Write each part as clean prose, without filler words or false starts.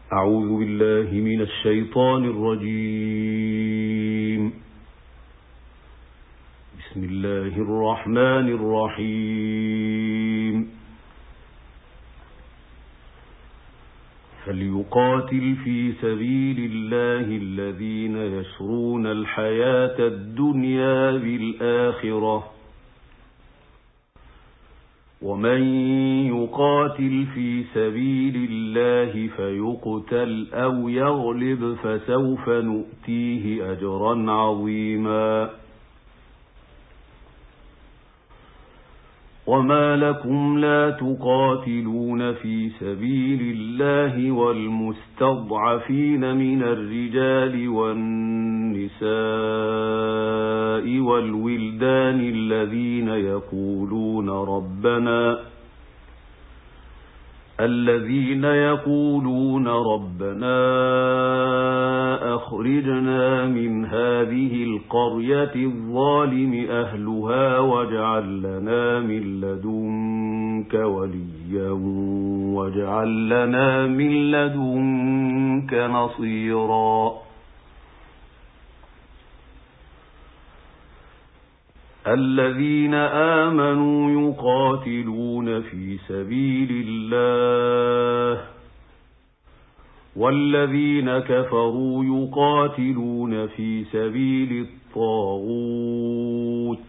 أعوذ بالله من الشيطان الرجيم. بسم الله الرحمن الرحيم. فليقاتل في سبيل الله الذين يشرون الحياة الدنيا بالآخرة، ومن يقاتل في سبيل الله فيقتل أو يغلب فسوف نؤتيه أجرا عظيما. وما لكم لا تقاتلون في سبيل الله والمستضعفين من الرجال والنساء والولدان الذين يقولون ربنا أخرجنا من هذه القرية الظالم أهلها واجعل لنا من لدنك وليا واجعل لنا من لدنك نصيرا. الذين آمنوا يقاتلون في سبيل الله، والذين كفروا يقاتلون في سبيل الطاغوت،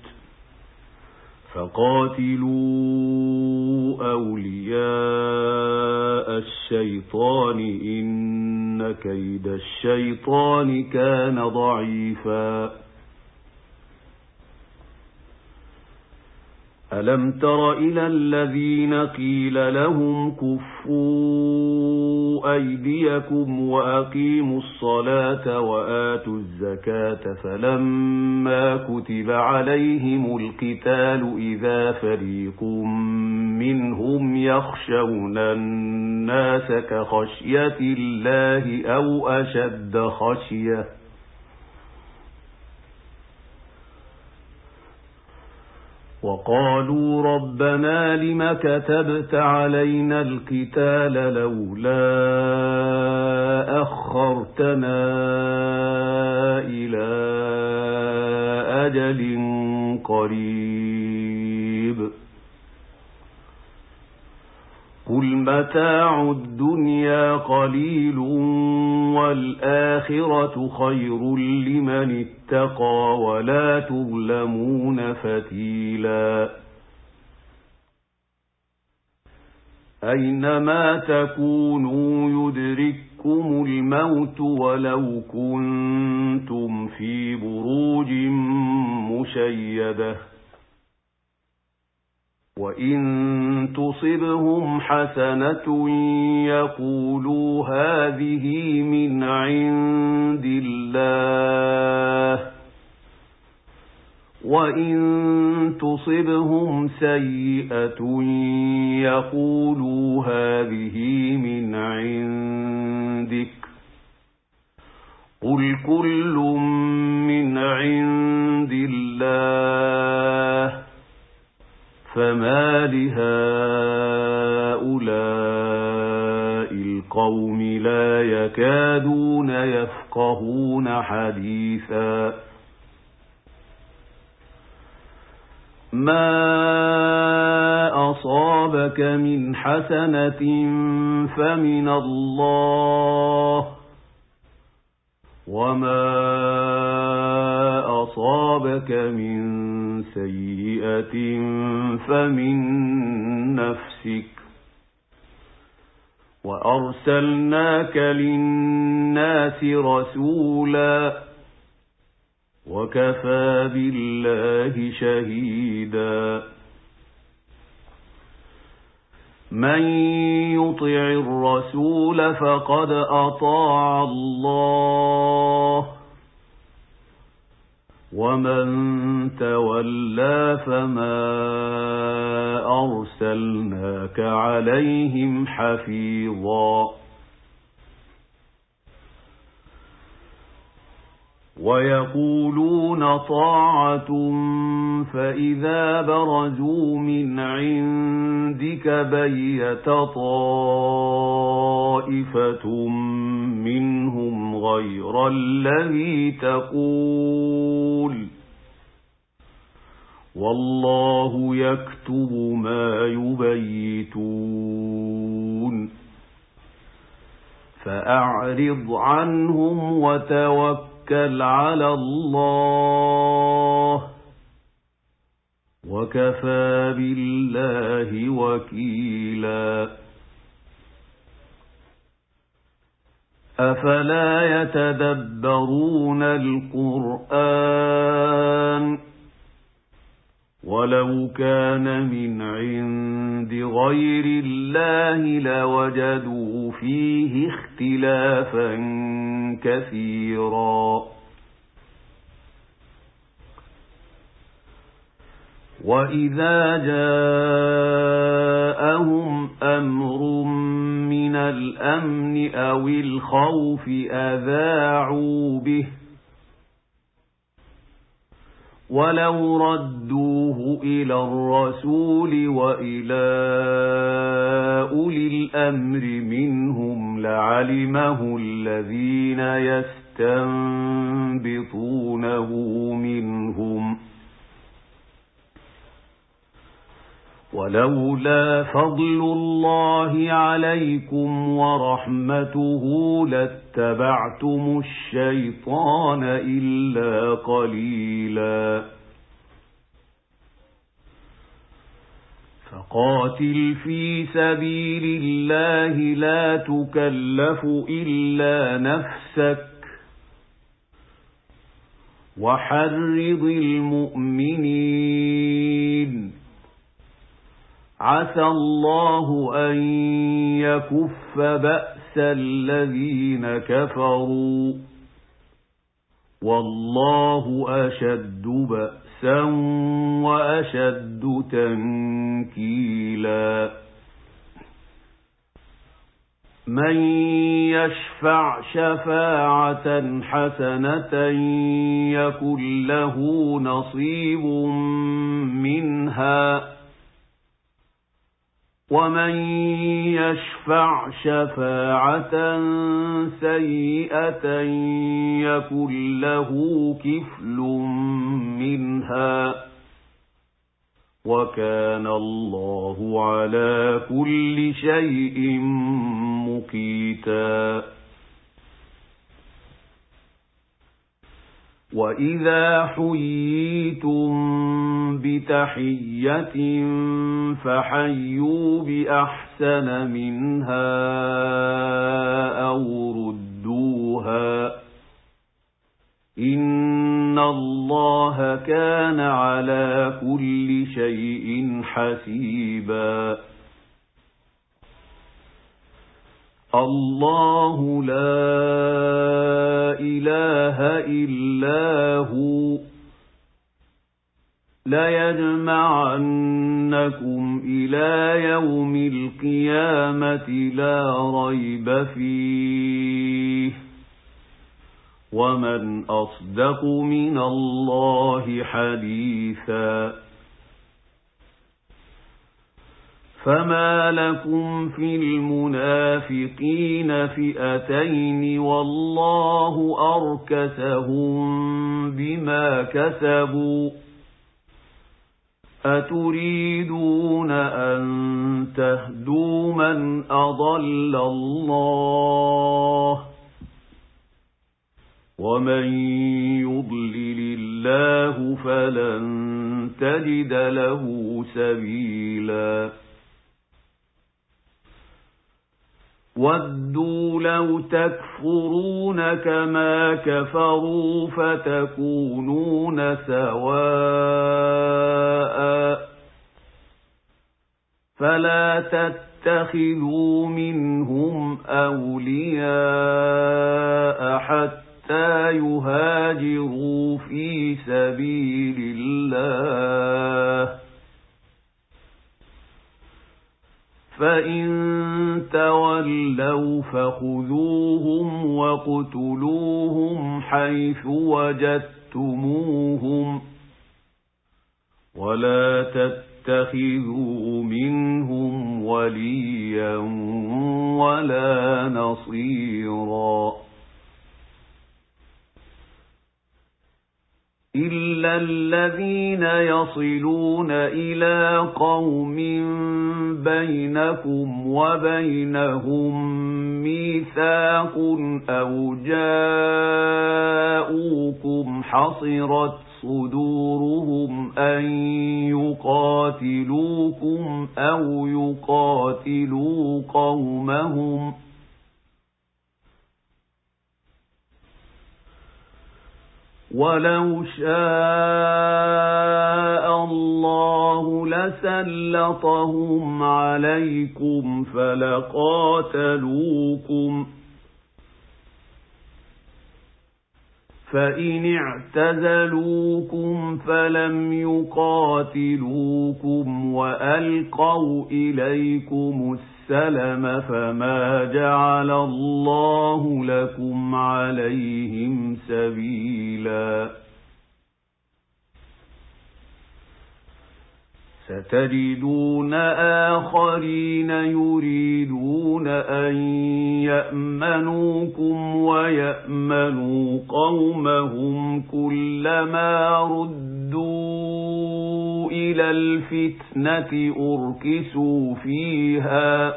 فقاتلوا أولياء الشيطان إن كيد الشيطان كان ضعيفا. ألم تر إلى الذين قيل لهم كفوا أيديكم وأقيموا الصلاة وآتوا الزكاة فلما كتب عليهم القتال إذا فريق منهم يخشون الناس كخشية الله أو أشد خشية، وقالوا ربنا لم كتبت علينا القتال لولا أخرتنا إلى أجل قريب. قل متاع الدنيا قليل والآخرة خير لمن اتقى ولا تظلمون فتيلا. أينما تكونوا يدرككم الموت ولو كنتم في بروج مشيدة، وإن تصبهم حسنة يقولوا هذه من عند الله، وإن تصبهم سيئة يقولوا هذه من عندك. قل كل من عند الله فما لهؤلاء القوم لا يكادون يفقهون حديثا. ما أصابك من حسنة فمن الله، وما أصابك من سيئة فمن نفسك، وأرسلناك للناس رسولا وكفى بالله شهيدا. من يطع الرسول فقد أطاع الله، ومن تولى فما أرسلناك عليهم حفيظا. ويقولون طاعة فإذا برزوا من عندك بيت طائفة طَائِفَةٌ مِّنْهُمْ غَيْرَ الَّذِي تَقُولُ وَاللَّهُ يَكْتُبُ مَا يُبَيِّتُونَ فَأَعْرِضْ عَنْهُمْ وَتَوَكَّلْ عَلَى اللَّهِ وَكَفَى بِاللَّهِ وَكِيلًا أَفَلَا يَتَدَبَّرُونَ الْقُرْآنَ وَلَوْ كَانَ مِنْ عِندِ غَيْرِ اللَّهِ لَوَجَدُوا فِيهِ اخْتِلَافًا كَثِيرًا وَإِذَا جَاءَهُمْ أَمْرٌ مِّنَ الْأَمْنِ أَوِ الْخَوْفِ أَذَاعُوا بِهِ وَلَوْ رَدُّوهُ إِلَى الرَّسُولِ وَإِلَى أُولِي الْأَمْرِ مِنْهُمْ لَعَلِمَهُ الَّذِينَ يَسْتَنبِطُونَهُ مِنْهُمْ وَلَوْلَا فَضْلُ اللَّهِ عَلَيْكُمْ وَرَحْمَتُهُ لَاتَّبَعْتُمُ الشَّيْطَانَ إِلَّا قَلِيلًا فَقَاتِلْ فِي سَبِيلِ اللَّهِ لَا تُكَلَّفُ إِلَّا نَفْسَكَ وَحَرِّضِ الْمُؤْمِنِينَ عَسَى اللَّهُ أَن يَكُفَّ بَأْسَ الَّذِينَ كَفَرُوا وَاللَّهُ أَشَدُّ بَأْسًا وَأَشَدُّ تَنكِيلًا مَن يَشْفَعْ شَفَاعَةً حَسَنَةً يَكُن لَّهُ نَصِيبٌ مِّنْهَا وَمَن يَشْفَعْ شَفَاعَةً سَيِّئَةً يَكُن لَّهُ كِفْلٌ مِّنْهَا وَكَانَ اللَّهُ عَلَى كُلِّ شَيْءٍ مُّقِيتًا وَإِذَا حُيِّيتُم بِتَحِيَّةٍ فَحَيُّوا بِأَحْسَنَ مِنْهَا أَوْ رُدُّوهَا إِنَّ اللَّهَ كَانَ عَلَى كُلِّ شَيْءٍ حَسِيبًا اللَّهُ لَا إِلَٰهَ إِلَّا هُوَ لَيَجْمَعَنَّكُمْ إِلَىٰ يَوْمِ الْقِيَامَةِ لَا رَيْبَ فِيهِ وَمَنْ أَصْدَقُ مِنَ اللَّهِ حَدِيثًا فَمَا لَكُمْ فِي الْمُنَافِقِينَ فِئَتَيْنِ وَاللَّهُ أَرْكَسَهُم بِمَا كَسَبُوا أَتُرِيدُونَ أَن تَهْدُوا مَنْ أَضَلَّ اللَّهُ وَمَن يُضْلِلِ اللَّهُ فَلَن تَجِدَ لَهُ سَبِيلًا وَدُّوا لَوْ تَكْفُرُونَ كَمَا كَفَرُوا فَتَكُونُونَ سَوَاءً فَلَا تَتَّخِذُوا مِنْهُمْ أَوْلِيَاءَ حَتَّى يُهَاجِرُوا فِي سَبِيلِ اللَّهِ فَإِن تَوَلَّوْا فَخُذُوهُمْ وَاقْتُلُوهُمْ حَيْثُ وَجَدتُّمُوهُمْ وَلَا تتخذوا منهم وليا ولا نصيرا إلا الذين يصلون إلى قوم بينكم وبينهم ميثاق أو جاءوكم حصرت صدورهم أن يقاتلوكم أو يقاتلوا قومهم ولو شاء الله لسلطهم عليكم فلقاتلوكم فإن اعتزلوكم فلم يقاتلوكم وألقوا إليكم السلم فما جعل الله لكم عليهم سبيلا ستجدون آخرين يريدون أن يأمنوكم ويأمنوا قومهم كلما ردوا إلى الفتنة أركسوا فيها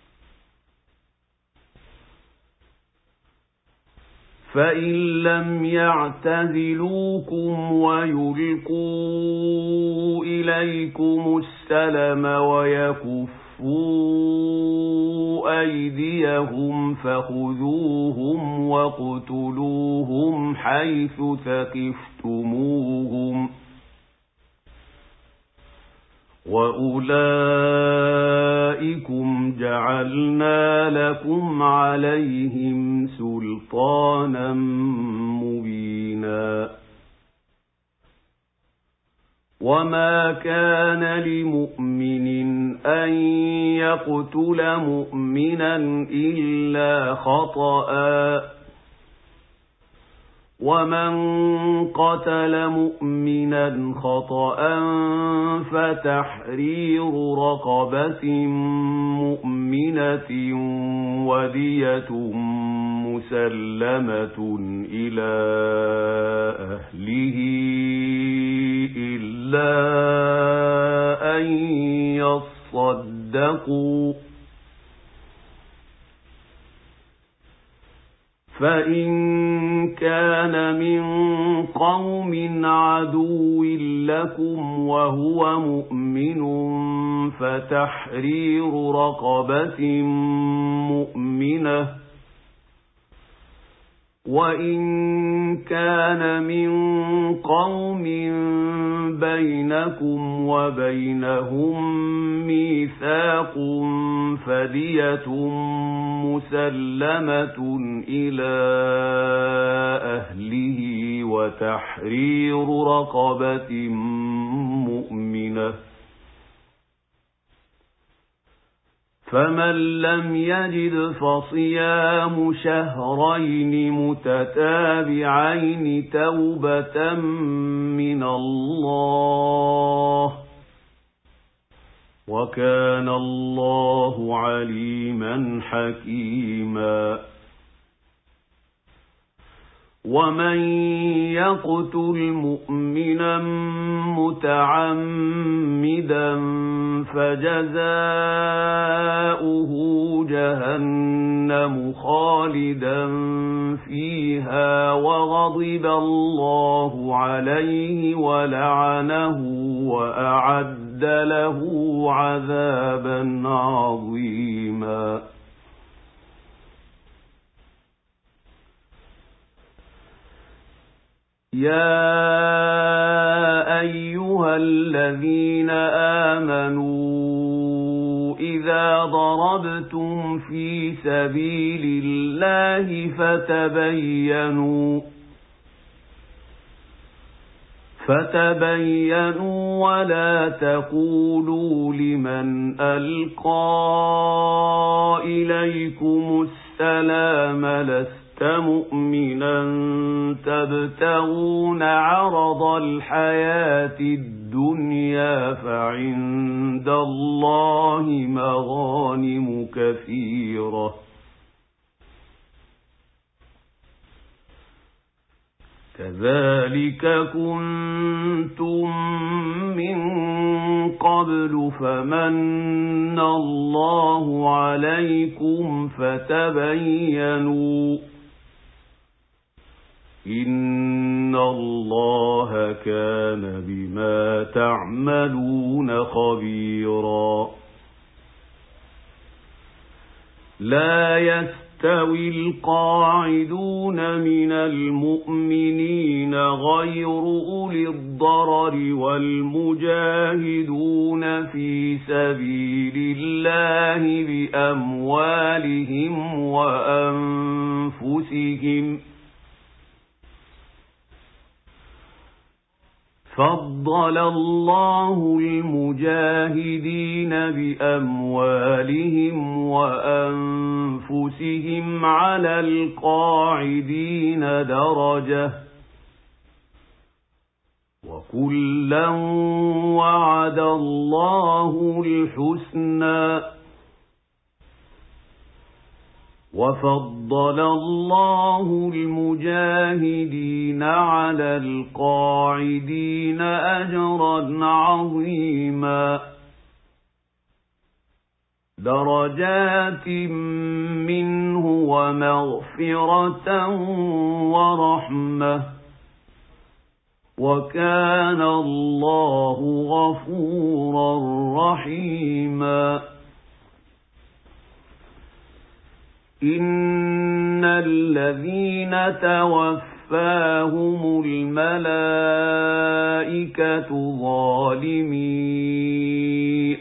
فإن لم يعتزلوكم ويلقوا إليكم السلم ويكفوا أيديهم فخذوهم واقتلوهم حيث ثقفتموهم وأولئكم جعلنا لكم عليهم سلطانا مبينا وما كان لمؤمن أن يقتل مؤمنا إلا خطأ ومن قتل مؤمنا خطأ فتحرير رقبة مؤمنة ودية مسلمة إلى أهله إلا أن يصدقوا فإن كان من قوم عدو لكم وهو مؤمن فتحرير رقبة مؤمنة وإن كان من قوم بينكم وبينهم ميثاق فدية مسلمة إلى أهله وتحرير رقبة مؤمنة فمن لم يجد فصيام شهرين متتابعين توبة من الله وكان الله عليما حكيما ومن يقتل مؤمنا متعمدا فجزاؤه جهنم خالدا فيها وغضب الله عليه ولعنه وأعد له عذابا عظيما يا أيها الذين آمنوا إذا ضربتم في سبيل فتبينوا ولا تقولوا لمن ألقى إليكم السلام لست مؤمنا تبتغون عرض الحياة الدنيا فعند الله مغانم كثيرة كذلك كنتم من قبل فمن الله عليكم فتبينوا إن الله كان بما تعملون خبيرا لا يستوي القاعدون من المؤمنين غير أولي الضرر والمجاهدون في سبيل الله بأموالهم وأنفسهم فضل الله المجاهدين بأموالهم وأنفسهم على القاعدين درجة وكلا وعد الله الحسنى وفضل الله المجاهدين على القاعدين أجرا عظيما درجات منه ومغفرة ورحمة وكان الله غفورا رحيما إن الذين توفاهم الملائكة ظالمي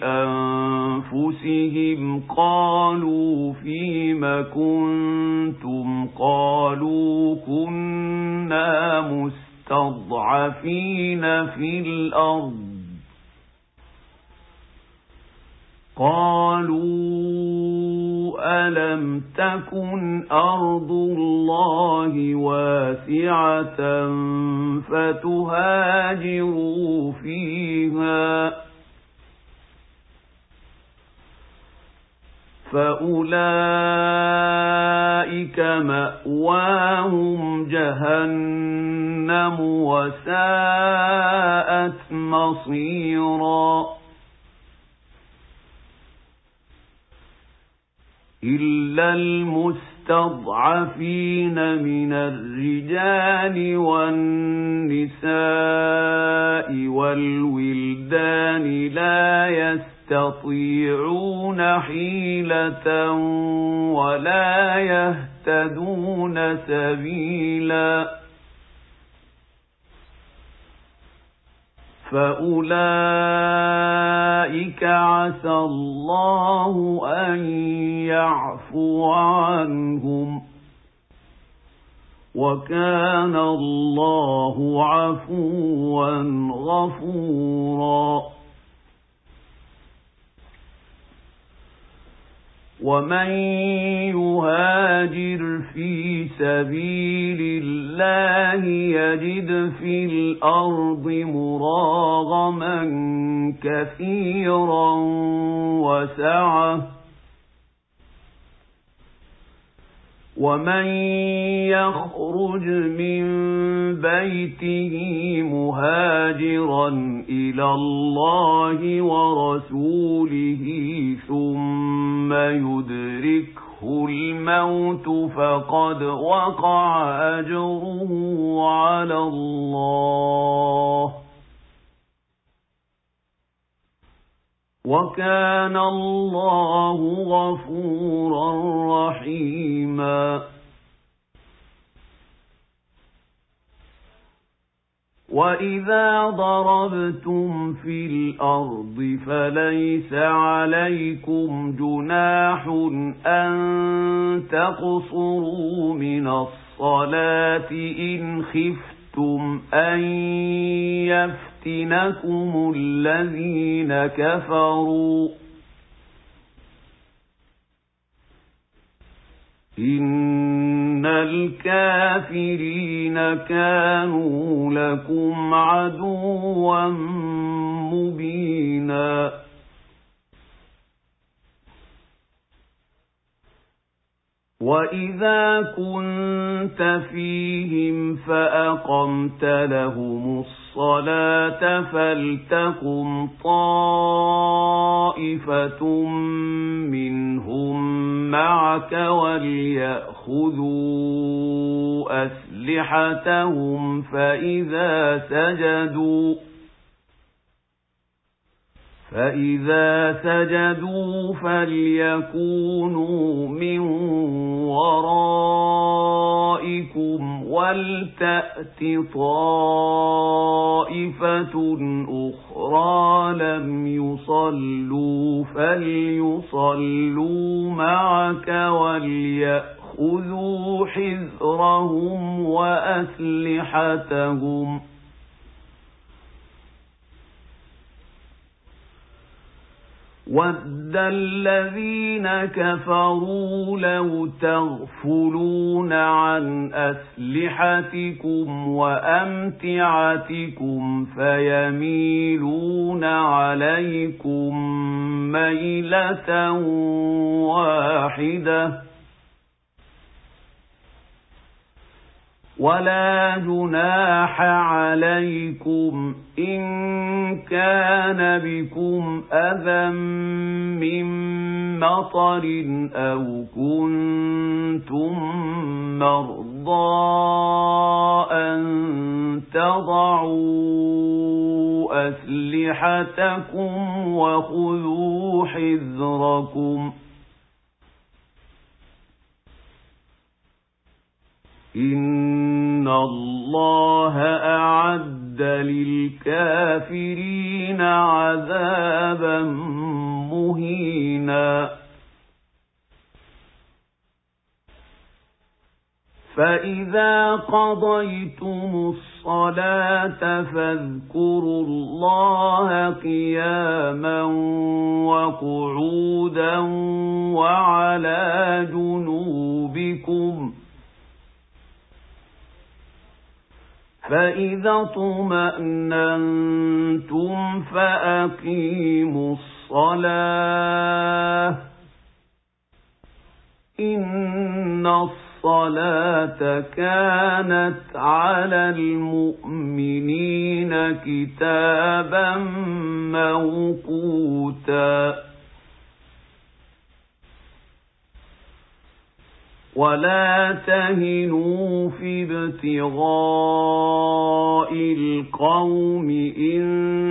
أنفسهم قالوا فيم كنتم قالوا كنا مستضعفين في الأرض قالوا ألم تكن أرض الله واسعة فتهاجروا فيها فأولئك مأواهم جهنم وساءت مصيرا إلا المستضعفين من الرجال والنساء والولدان لا يستطيعون حيلة ولا يهتدون سبيلا فأولئك عسى الله أن يعفو عنهم وكان الله عفوا غفورا ومن يهاجر في سبيل الله يجد في الأرض مراغما كثيرا وسعة ومن يخرج من بيته مهاجرا إلى الله ورسوله ثم يدركه الموت فقد وقع أجره على الله وكان الله غفورا رحيما وإذا ضربتم في الأرض فليس عليكم جناح أن تقصروا من الصلاة إن خفتم خفتم أن يفتنكم الذين كفروا إن الكافرين كانوا لكم عدوا مبينا وإذا كنت فيهم فأقمت لهم الصلاة فلتقم طائفة منهم معك وليأخذوا أسلحتهم فإذا سجدوا فليكونوا من ورائكم ولتأت طائفة أخرى لم يصلوا فليصلوا معك وليأخذوا حذرهم وأسلحتهم وَدَّ الَّذِينَ كَفَرُوا لَوْ تَغْفُلُونَ عَنْ أَسْلِحَتِكُمْ وَأَمْتِعَتِكُمْ فَيَمِيلُونَ عَلَيْكُمْ مَيْلَةً وَاحِدَةً ولا جناح عليكم إن كان بكم أذى من مطر أو كنتم مرضى أن تضعوا أسلحتكم وخذوا حذركم إن الله أعد للكافرين عذابا مهينا فإذا قضيتم الصلاة فاذكروا الله قياما وقعودا وعلى جنوبكم فإذا اطمأننتم فأقيموا الصلاة إن الصلاة كانت على المؤمنين كتابا موقوتا ولا تهنوا في ابتغاء القوم إن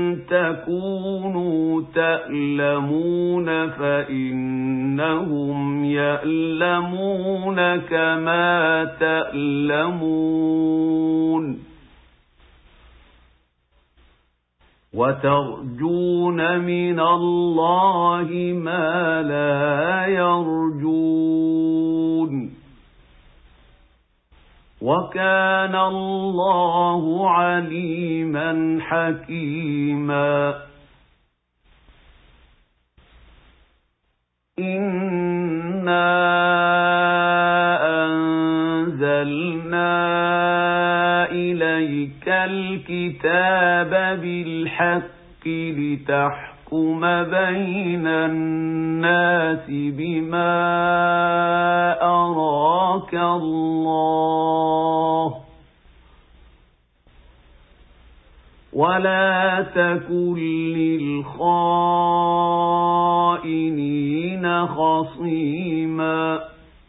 تكونوا تألمون فإنهم يألمون كما تألمون وترجون من الله ما لا يرجون وكان الله عليما حكيما إنا أنزلنا إليك الكتاب بالحق لتحكم بين الناس بما أراك الله ولا تكن للخائنين خصيما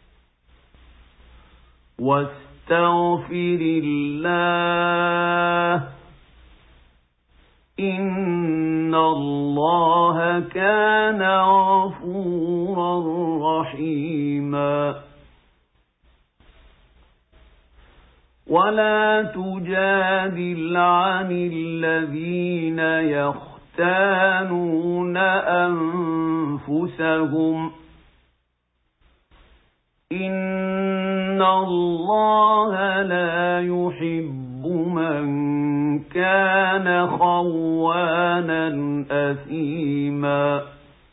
واستغفر الله إن الله كان غفورا رحيما ولا تجادل عن الذين يختانون أنفسهم إن الله لا يحب يحب من كان خوانا أثيما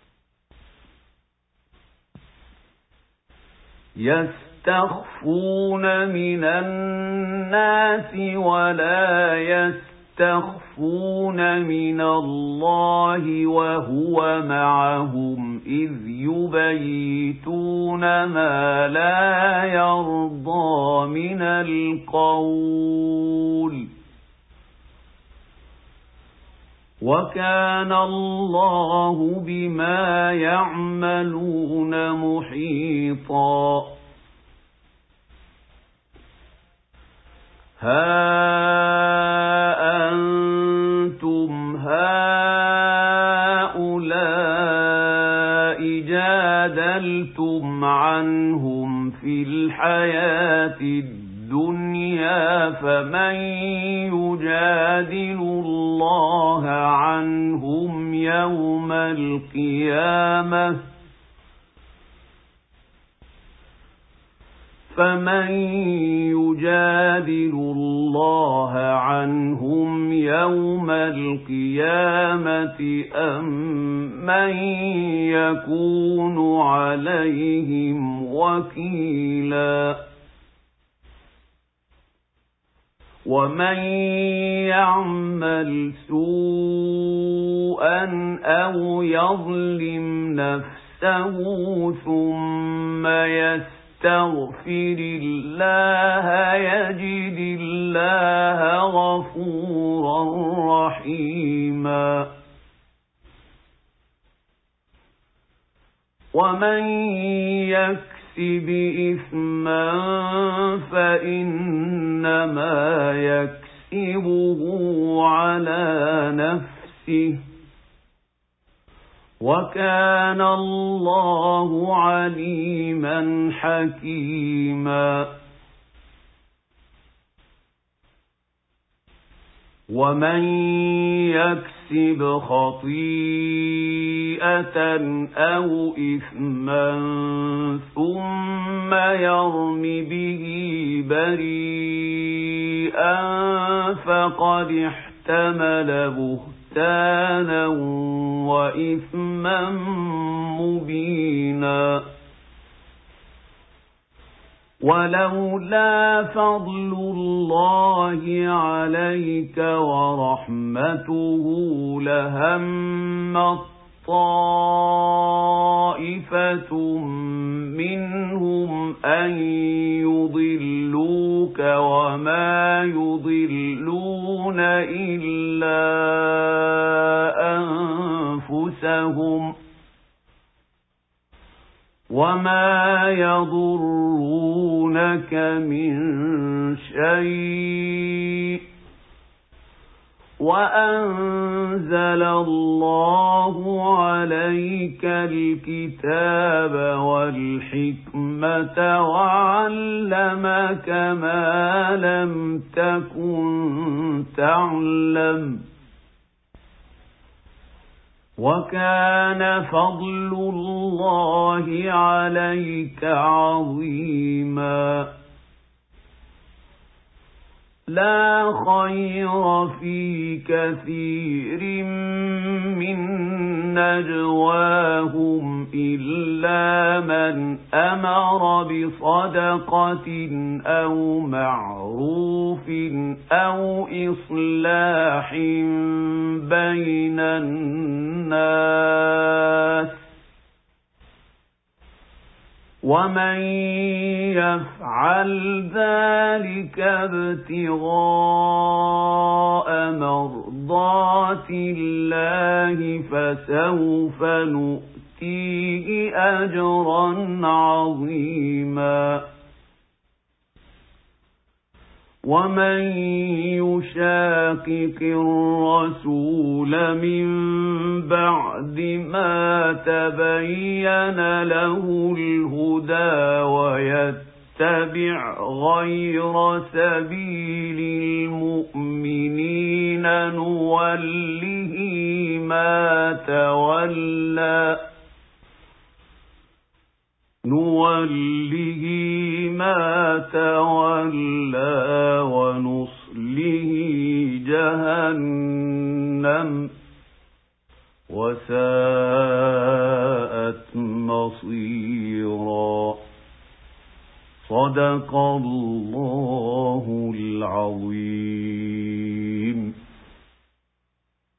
يستخفون من الناس ولا يستخفون من الله وهو معهم إذ يبيتون ما لا يرضى من القول وكان الله بما يعملون محيطا ها أنتم هؤلاء جادلتم عنهم في الحياة الدنيا فمن يجادل الله عنهم يوم القيامة فمن يجادل الله عنهم يوم القيامة أم من يكون عليهم وكيلا ومن يعمل سوءا أو يظلم نفسه ثم يستغفر الله يجد الله غفورا رحيما ومن يكسب إثما فإنما يكسبه على نفسه وكان الله عليما حكيما ومن يكسب خطيئة أو إثما ثم يرم به بريئا فقد احتمل بهتانا وإثما مبينا ولولا فضل الله عليك ورحمته لهم طائفة منهم أن يضلوك وما يضلون إلا أنفسهم وما يضرونك من شيء وأنزل الله عليك الكتاب والحكمة وعلمك ما لم تكن تعلم وكان فضل الله عليك عظيما لا خير في كثير من نجواهم إلا من أمر بصدقة أو معروف أو إصلاح بين الناس ومن يفعل ذلك ابتغاء مرضات الله فسوف نؤتيه أجرا عظيما ومن يشاقق الرسول من بعد ما تبين له الهدى ويتبع غير سبيل المؤمنين نوله ما تولى ونصله جهنم وساءت مصيرا. صدق الله العظيم.